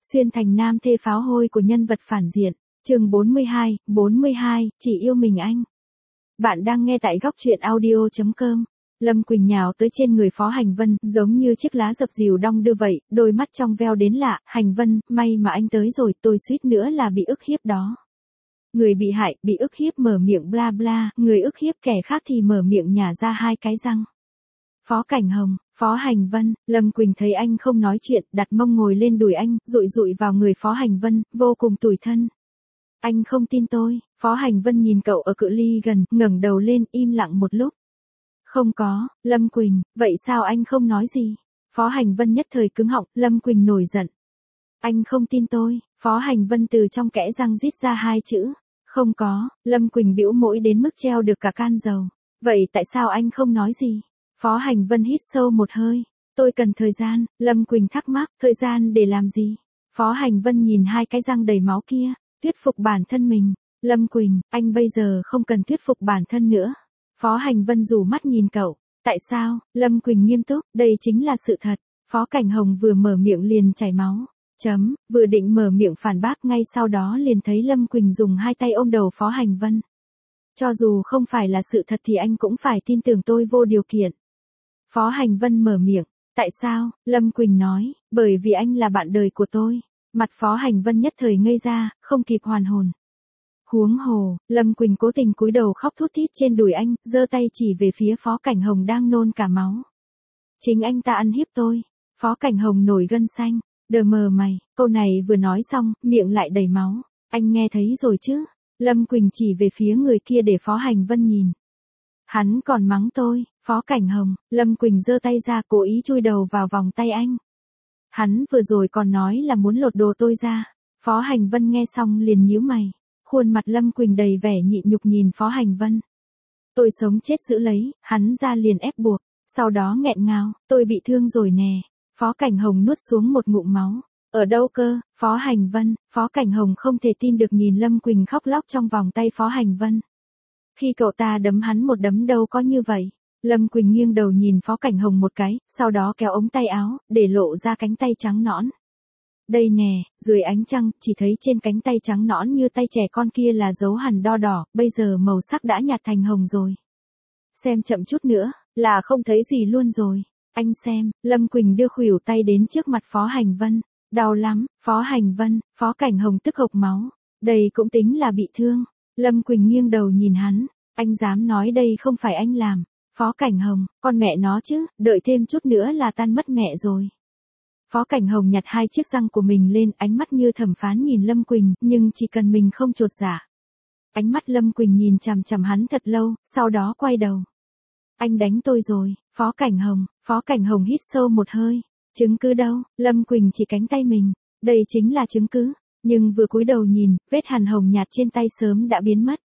Xuyên thành nam thê pháo hôi của nhân vật phản diện. Chương 42, chỉ yêu mình anh. Bạn đang nghe tại góc truyện audio.com. Lâm Quỳnh nhào tới trên người Phó Hành Vân, giống như chiếc lá dập dìu đong đưa vậy, đôi mắt trong veo đến lạ. Hành Vân, may mà anh tới rồi, tôi suýt nữa là bị ức hiếp đó. Người bị hại, bị ức hiếp mở miệng bla bla, người ức hiếp kẻ khác thì mở miệng nhả ra hai cái răng. Phó Cảnh Hồng, Phó Hành Vân, Lâm Quỳnh thấy anh không nói chuyện, đặt mông ngồi lên đùi anh, dụi dụi vào người Phó Hành Vân, vô cùng tủi thân. Anh không tin tôi. Phó Hành Vân nhìn cậu ở cự ly gần, ngẩng đầu lên, im lặng một lúc. Không có. Lâm Quỳnh, vậy sao anh không nói gì? Phó Hành Vân nhất thời cứng họng, Lâm Quỳnh nổi giận. Anh không tin tôi. Phó Hành Vân từ trong kẽ răng rít ra hai chữ. Không có. Lâm Quỳnh bĩu môi đến mức treo được cả can dầu. Vậy tại sao anh không nói gì? Phó Hành Vân hít sâu một hơi. Tôi cần thời gian. Lâm Quỳnh thắc mắc, thời gian để làm gì? Phó Hành Vân nhìn hai cái răng đầy máu kia, thuyết phục bản thân mình. Lâm Quỳnh, anh bây giờ không cần thuyết phục bản thân nữa. Phó Hành Vân rủ mắt nhìn cậu. Tại sao? Lâm Quỳnh nghiêm túc, đây chính là sự thật. Phó Cảnh Hồng vừa mở miệng liền chảy máu. Vừa định mở miệng phản bác ngay sau đó liền thấy Lâm Quỳnh dùng hai tay ôm đầu Phó Hành Vân. Cho dù không phải là sự thật thì anh cũng phải tin tưởng tôi vô điều kiện. Phó Hành Vân mở miệng. Tại sao? Lâm Quỳnh nói, bởi vì anh là bạn đời của tôi. Mặt Phó Hành Vân nhất thời ngây ra, không kịp hoàn hồn. Huống hồ, Lâm Quỳnh cố tình cúi đầu khóc thút thít trên đùi anh, giơ tay chỉ về phía Phó Cảnh Hồng đang nôn cả máu. Chính anh ta ăn hiếp tôi. Phó Cảnh Hồng nổi gân xanh, đờ mờ mày, câu này vừa nói xong, miệng lại đầy máu. Anh nghe thấy rồi chứ? Lâm Quỳnh chỉ về phía người kia để Phó Hành Vân nhìn. Hắn còn mắng tôi. Phó Cảnh Hồng, Lâm Quỳnh giơ tay ra cố ý chui đầu vào vòng tay anh. Hắn vừa rồi còn nói là muốn lột đồ tôi ra. Phó Hành Vân nghe xong liền nhíu mày. Khuôn mặt Lâm Quỳnh đầy vẻ nhịn nhục nhìn Phó Hành Vân. Tôi sống chết giữ lấy, hắn ra liền ép buộc. Sau đó nghẹn ngào, tôi bị thương rồi nè. Phó Cảnh Hồng nuốt xuống một ngụm máu. Ở đâu cơ? Phó Hành Vân, Phó Cảnh Hồng không thể tin được nhìn Lâm Quỳnh khóc lóc trong vòng tay Phó Hành Vân. Khi cậu ta đấm hắn một đấm đâu có như vậy. Lâm Quỳnh nghiêng đầu nhìn Phó Cảnh Hồng một cái, sau đó kéo ống tay áo, để lộ ra cánh tay trắng nõn. Đây nè, dưới ánh trăng, chỉ thấy trên cánh tay trắng nõn như tay trẻ con kia là dấu hằn đo đỏ, bây giờ màu sắc đã nhạt thành hồng rồi. Xem chậm chút nữa, là không thấy gì luôn rồi. Anh xem, Lâm Quỳnh đưa khuỷu tay đến trước mặt Phó Hành Vân. Đau lắm, Phó Hành Vân, Phó Cảnh Hồng tức hộc máu. Đây cũng tính là bị thương. Lâm Quỳnh nghiêng đầu nhìn hắn. Anh dám nói đây không phải anh làm. Phó Cảnh Hồng, con mẹ nó chứ, đợi thêm chút nữa là tan mất mẹ rồi. Phó Cảnh Hồng nhặt hai chiếc răng của mình lên, ánh mắt như thẩm phán nhìn Lâm Quỳnh, nhưng chỉ cần mình không chột dạ. Ánh mắt Lâm Quỳnh nhìn chằm chằm hắn thật lâu, sau đó quay đầu. Anh đánh tôi rồi. Phó Cảnh Hồng hít sâu một hơi. Chứng cứ đâu? Lâm Quỳnh chỉ cánh tay mình. Đây chính là chứng cứ. Nhưng vừa cúi đầu nhìn, vết hằn hồng nhạt trên tay sớm đã biến mất.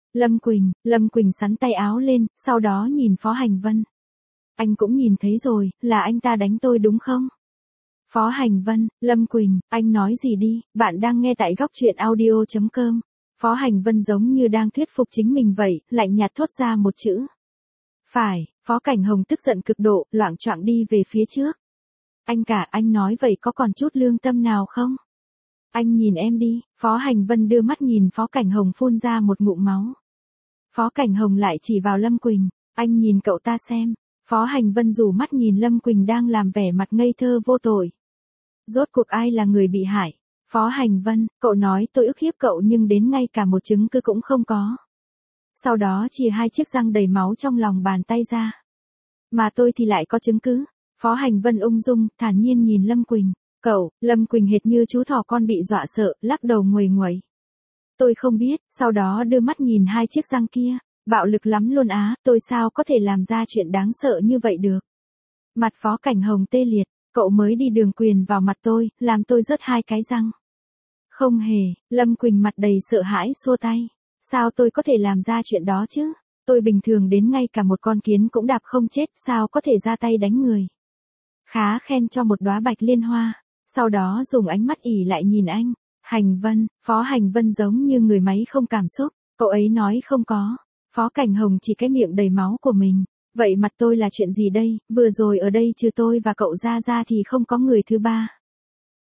Lâm Quỳnh xắn tay áo lên, sau đó nhìn Phó Hành Vân. Anh cũng nhìn thấy rồi, là anh ta đánh tôi đúng không? Phó Hành Vân, Lâm Quỳnh, anh nói gì đi, bạn đang nghe tại góc truyện audio.com. Phó Hành Vân giống như đang thuyết phục chính mình vậy, lạnh nhạt thốt ra một chữ. Phải. Phó Cảnh Hồng tức giận cực độ, loạng choạng đi về phía trước. Anh nói vậy có còn chút lương tâm nào không? Anh nhìn em đi. Phó Hành Vân đưa mắt nhìn Phó Cảnh Hồng phun ra một ngụm máu. Phó Cảnh Hồng lại chỉ vào Lâm Quỳnh. Anh nhìn cậu ta xem. Phó Hành Vân rủ mắt nhìn Lâm Quỳnh đang làm vẻ mặt ngây thơ vô tội. Rốt cuộc ai là người bị hại? Phó Hành Vân, cậu nói tôi ức hiếp cậu nhưng đến ngay cả một chứng cứ cũng không có. Sau đó chìa hai chiếc răng đầy máu trong lòng bàn tay ra. Mà tôi thì lại có chứng cứ. Phó Hành Vân ung dung, thản nhiên nhìn Lâm Quỳnh. Lâm Quỳnh hệt như chú thỏ con bị dọa sợ, lắc đầu nguầy nguậy. Tôi không biết, sau đó đưa mắt nhìn hai chiếc răng kia. Bạo lực lắm luôn á, tôi sao có thể làm ra chuyện đáng sợ như vậy được. Mặt Phó Cảnh Hồng tê liệt, cậu mới đi đường quyền vào mặt tôi, làm tôi rớt hai cái răng. Không hề. Lâm Quỳnh mặt đầy sợ hãi xua tay. Sao tôi có thể làm ra chuyện đó chứ? Tôi bình thường đến ngay cả một con kiến cũng đạp không chết, sao có thể ra tay đánh người. Khá khen cho một đóa bạch liên hoa. Sau đó dùng ánh mắt ỉ lại nhìn anh. Hành Vân, Phó Hành Vân giống như người máy không cảm xúc. Cậu ấy nói không có. Phó Cảnh Hồng chỉ cái miệng đầy máu của mình. Vậy mặt tôi là chuyện gì đây? Vừa rồi ở đây trừ tôi và cậu ra thì không có người thứ ba.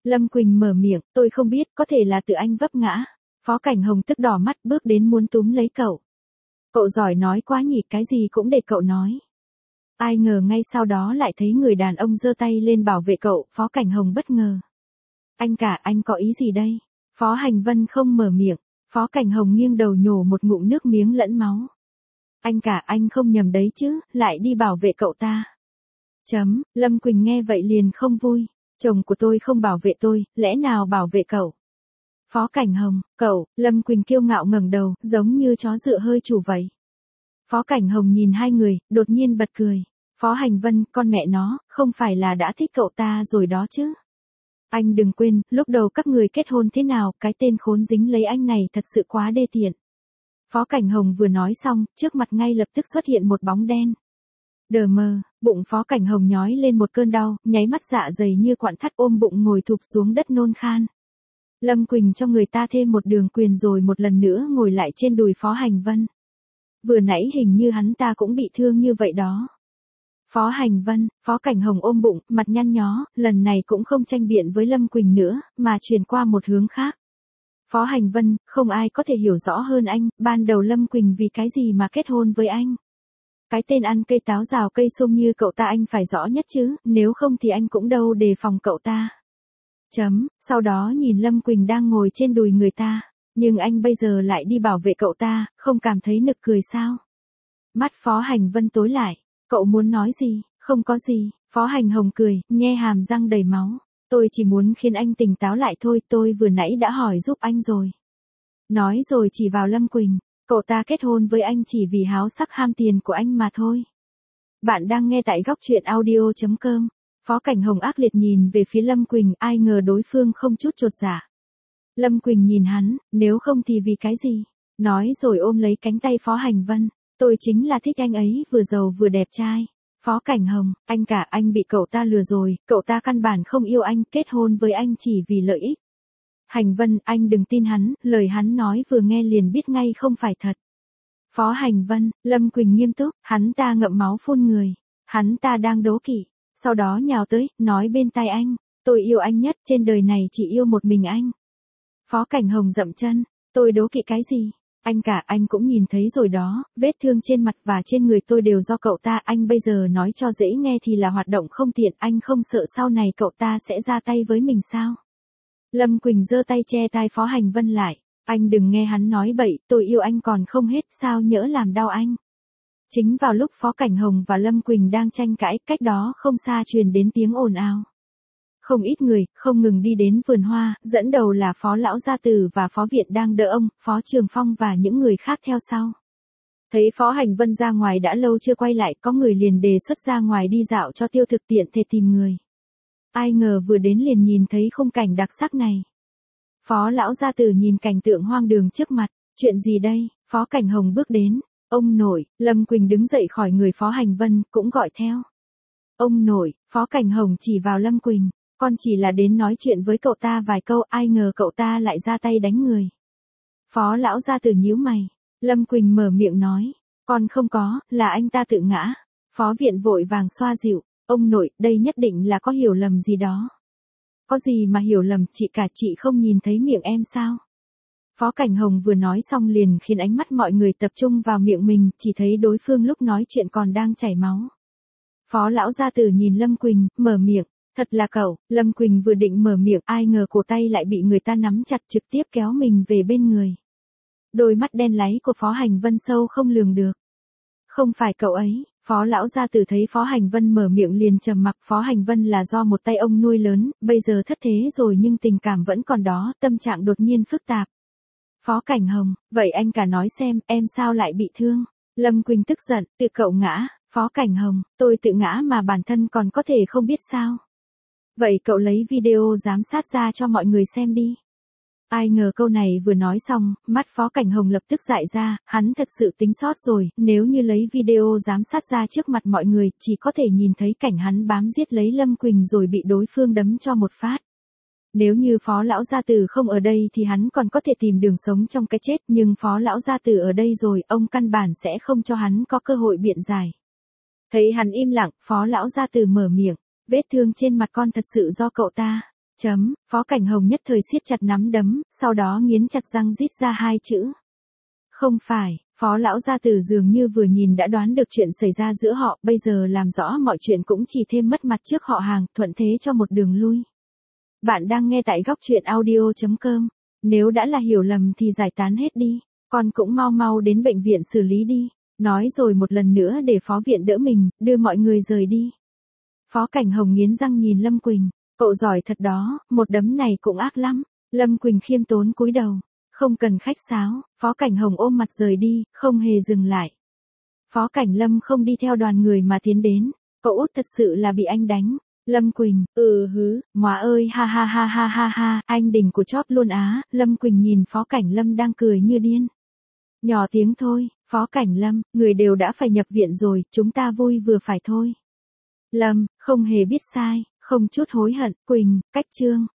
Lâm Quỳnh mở miệng, tôi không biết, có thể là tự anh vấp ngã. Phó Cảnh Hồng tức đỏ mắt bước đến muốn túm lấy cậu. Cậu giỏi nói quá nhỉ, cái gì cũng để cậu nói. Ai ngờ ngay sau đó lại thấy người đàn ông giơ tay lên bảo vệ cậu, Phó Cảnh Hồng bất ngờ. Anh cả, anh có ý gì đây? Phó Hành Vân không mở miệng, Phó Cảnh Hồng nghiêng đầu nhổ một ngụm nước miếng lẫn máu. Anh cả, anh không nhầm đấy chứ, lại đi bảo vệ cậu ta. Lâm Quỳnh nghe vậy liền không vui, chồng của tôi không bảo vệ tôi, lẽ nào bảo vệ cậu? Phó Cảnh Hồng, cậu, Lâm Quỳnh kiêu ngạo ngẩng đầu, giống như chó dựa hơi chủ vậy. Phó Cảnh Hồng nhìn hai người, đột nhiên bật cười. Phó Hành Vân, con mẹ nó, không phải là đã thích cậu ta rồi đó chứ? Anh đừng quên, lúc đầu các người kết hôn thế nào, cái tên khốn dính lấy anh này thật sự quá đê tiện. Phó Cảnh Hồng vừa nói xong, trước mặt ngay lập tức xuất hiện một bóng đen. Đờ mờ, bụng Phó Cảnh Hồng nhói lên một cơn đau, nháy mắt dạ dày như quặn thắt ôm bụng ngồi thụp xuống đất nôn khan. Lâm Quỳnh cho người ta thêm một đường quyền rồi một lần nữa ngồi lại trên đùi Phó Hành Vân. Vừa nãy hình như hắn ta cũng bị thương như vậy đó. Phó Hành Vân, Phó Cảnh Hồng ôm bụng, mặt nhăn nhó, lần này cũng không tranh biện với Lâm Quỳnh nữa, mà chuyển qua một hướng khác. Phó Hành Vân, không ai có thể hiểu rõ hơn anh, ban đầu Lâm Quỳnh vì cái gì mà kết hôn với anh. Cái tên ăn cây táo rào cây sung như cậu ta anh phải rõ nhất chứ, nếu không thì anh cũng đâu đề phòng cậu ta. Sau đó nhìn Lâm Quỳnh đang ngồi trên đùi người ta, nhưng anh bây giờ lại đi bảo vệ cậu ta, không cảm thấy nực cười sao? Mắt Phó Hành Vân tối lại, cậu muốn nói gì? Không có gì, Phó Hành Hồng cười, nhe hàm răng đầy máu. Tôi chỉ muốn khiến anh tỉnh táo lại thôi, tôi vừa nãy đã hỏi giúp anh rồi. Nói rồi chỉ vào Lâm Quỳnh, cậu ta kết hôn với anh chỉ vì háo sắc ham tiền của anh mà thôi. Bạn đang nghe tại góc truyện audio.com. Phó Cảnh Hồng ác liệt nhìn về phía Lâm Quỳnh, ai ngờ đối phương không chút chột dạ. Lâm Quỳnh nhìn hắn, nếu không thì vì cái gì? Nói rồi ôm lấy cánh tay Phó Hành Vân, tôi chính là thích anh ấy, vừa giàu vừa đẹp trai. Phó Cảnh Hồng, anh cả, anh bị cậu ta lừa rồi, cậu ta căn bản không yêu anh, kết hôn với anh chỉ vì lợi ích. Hành Vân, anh đừng tin hắn, lời hắn nói vừa nghe liền biết ngay không phải thật. Phó Hành Vân, Lâm Quỳnh nghiêm túc, hắn ta ngậm máu phun người. Hắn ta đang đố kỵ, sau đó nhào tới, nói bên tai anh, tôi yêu anh nhất, trên đời này chỉ yêu một mình anh. Phó Cảnh Hồng dậm chân, tôi đố kỵ cái gì? Anh cả, anh cũng nhìn thấy rồi đó, vết thương trên mặt và trên người tôi đều do cậu ta, anh bây giờ nói cho dễ nghe thì là hoạt động không tiện, anh không sợ sau này cậu ta sẽ ra tay với mình sao? Lâm Quỳnh giơ tay che tai Phó Hành Vân lại, anh đừng nghe hắn nói bậy, tôi yêu anh còn không hết, sao nhỡ làm đau anh? Chính vào lúc Phó Cảnh Hồng và Lâm Quỳnh đang tranh cãi, cách đó không xa truyền đến tiếng ồn ào. Không ít người, không ngừng đi đến vườn hoa, dẫn đầu là Phó Lão Gia Tử và Phó Viện đang đỡ ông, Phó Trường Phong và những người khác theo sau. Thấy Phó Hành Vân ra ngoài đã lâu chưa quay lại, có người liền đề xuất ra ngoài đi dạo cho tiêu thực tiện thể tìm người. Ai ngờ vừa đến liền nhìn thấy khung cảnh đặc sắc này. Phó Lão Gia Tử nhìn cảnh tượng hoang đường trước mặt, chuyện gì đây? Phó Cảnh Hồng bước đến. Ông nội, Lâm Quỳnh đứng dậy khỏi người Phó Hành Vân, cũng gọi theo. Ông nội, Phó Cảnh Hồng chỉ vào Lâm Quỳnh, con chỉ là đến nói chuyện với cậu ta vài câu, ai ngờ cậu ta lại ra tay đánh người. Phó Lão Gia Tử nhíu mày, Lâm Quỳnh mở miệng nói, con không có, là anh ta tự ngã. Phó Viện vội vàng xoa dịu, ông nội, đây nhất định là có hiểu lầm gì đó. Có gì mà hiểu lầm, chị cả, chị không nhìn thấy miệng em sao? Phó Cảnh Hồng vừa nói xong liền khiến ánh mắt mọi người tập trung vào miệng mình, chỉ thấy đối phương lúc nói chuyện còn đang chảy máu. Phó Lão Gia Tử nhìn Lâm Quỳnh, mở miệng, thật là cậu. Lâm Quỳnh vừa định mở miệng, ai ngờ cổ tay lại bị người ta nắm chặt, trực tiếp kéo mình về bên người. Đôi mắt đen láy của Phó Hành Vân sâu không lường được. Không phải cậu ấy. Phó Lão Gia Tử thấy Phó Hành Vân mở miệng liền trầm mặc. Phó Hành Vân là do một tay ông nuôi lớn, bây giờ thất thế rồi nhưng tình cảm vẫn còn đó, tâm trạng đột nhiên phức tạp. Phó Cảnh Hồng, vậy anh cả nói xem, em sao lại bị thương? Lâm Quỳnh tức giận, tự cậu ngã. Phó Cảnh Hồng, tôi tự ngã mà bản thân còn có thể không biết sao? Vậy cậu lấy video giám sát ra cho mọi người xem đi. Ai ngờ câu này vừa nói xong, mắt Phó Cảnh Hồng lập tức dại ra, hắn thật sự tính sót rồi, nếu như lấy video giám sát ra trước mặt mọi người, chỉ có thể nhìn thấy cảnh hắn bám giết lấy Lâm Quỳnh rồi bị đối phương đấm cho một phát. Nếu như Phó Lão Gia Tử không ở đây thì hắn còn có thể tìm đường sống trong cái chết, nhưng Phó Lão Gia Tử ở đây rồi, ông căn bản sẽ không cho hắn có cơ hội biện giải. Thấy hắn im lặng, Phó Lão Gia Tử mở miệng, vết thương trên mặt con thật sự do cậu ta. Phó Cảnh Hồng nhất thời siết chặt nắm đấm, sau đó nghiến chặt răng rít ra hai chữ. Không phải, Phó lão gia tử dường như vừa nhìn đã đoán được chuyện xảy ra giữa họ, bây giờ làm rõ mọi chuyện cũng chỉ thêm mất mặt trước họ hàng, thuận thế cho một đường lui. Bạn đang nghe tại góc truyện audio.com. Nếu đã là hiểu lầm thì giải tán hết đi, con cũng mau mau đến bệnh viện xử lý đi. Nói rồi một lần nữa để phó viện đỡ mình, đưa mọi người rời đi. Phó Cảnh Hồng nghiến răng nhìn Lâm Quỳnh, cậu giỏi thật đó, một đấm này cũng ác lắm. Lâm Quỳnh khiêm tốn cúi đầu, không cần khách sáo, Phó Cảnh Hồng ôm mặt rời đi, không hề dừng lại. Phó Cảnh Lâm không đi theo đoàn người mà tiến đến, cậu út thật sự là bị anh đánh. Lâm Quỳnh, móa ơi ha ha ha ha ha ha, anh đỉnh của chóp luôn á. Lâm Quỳnh nhìn Phó Cảnh Lâm đang cười như điên. Nhỏ tiếng thôi, Phó Cảnh Lâm, người đều đã phải nhập viện rồi, chúng ta vui vừa phải thôi. Lâm, không hề biết sai, không chút hối hận. Quỳnh, cách chương.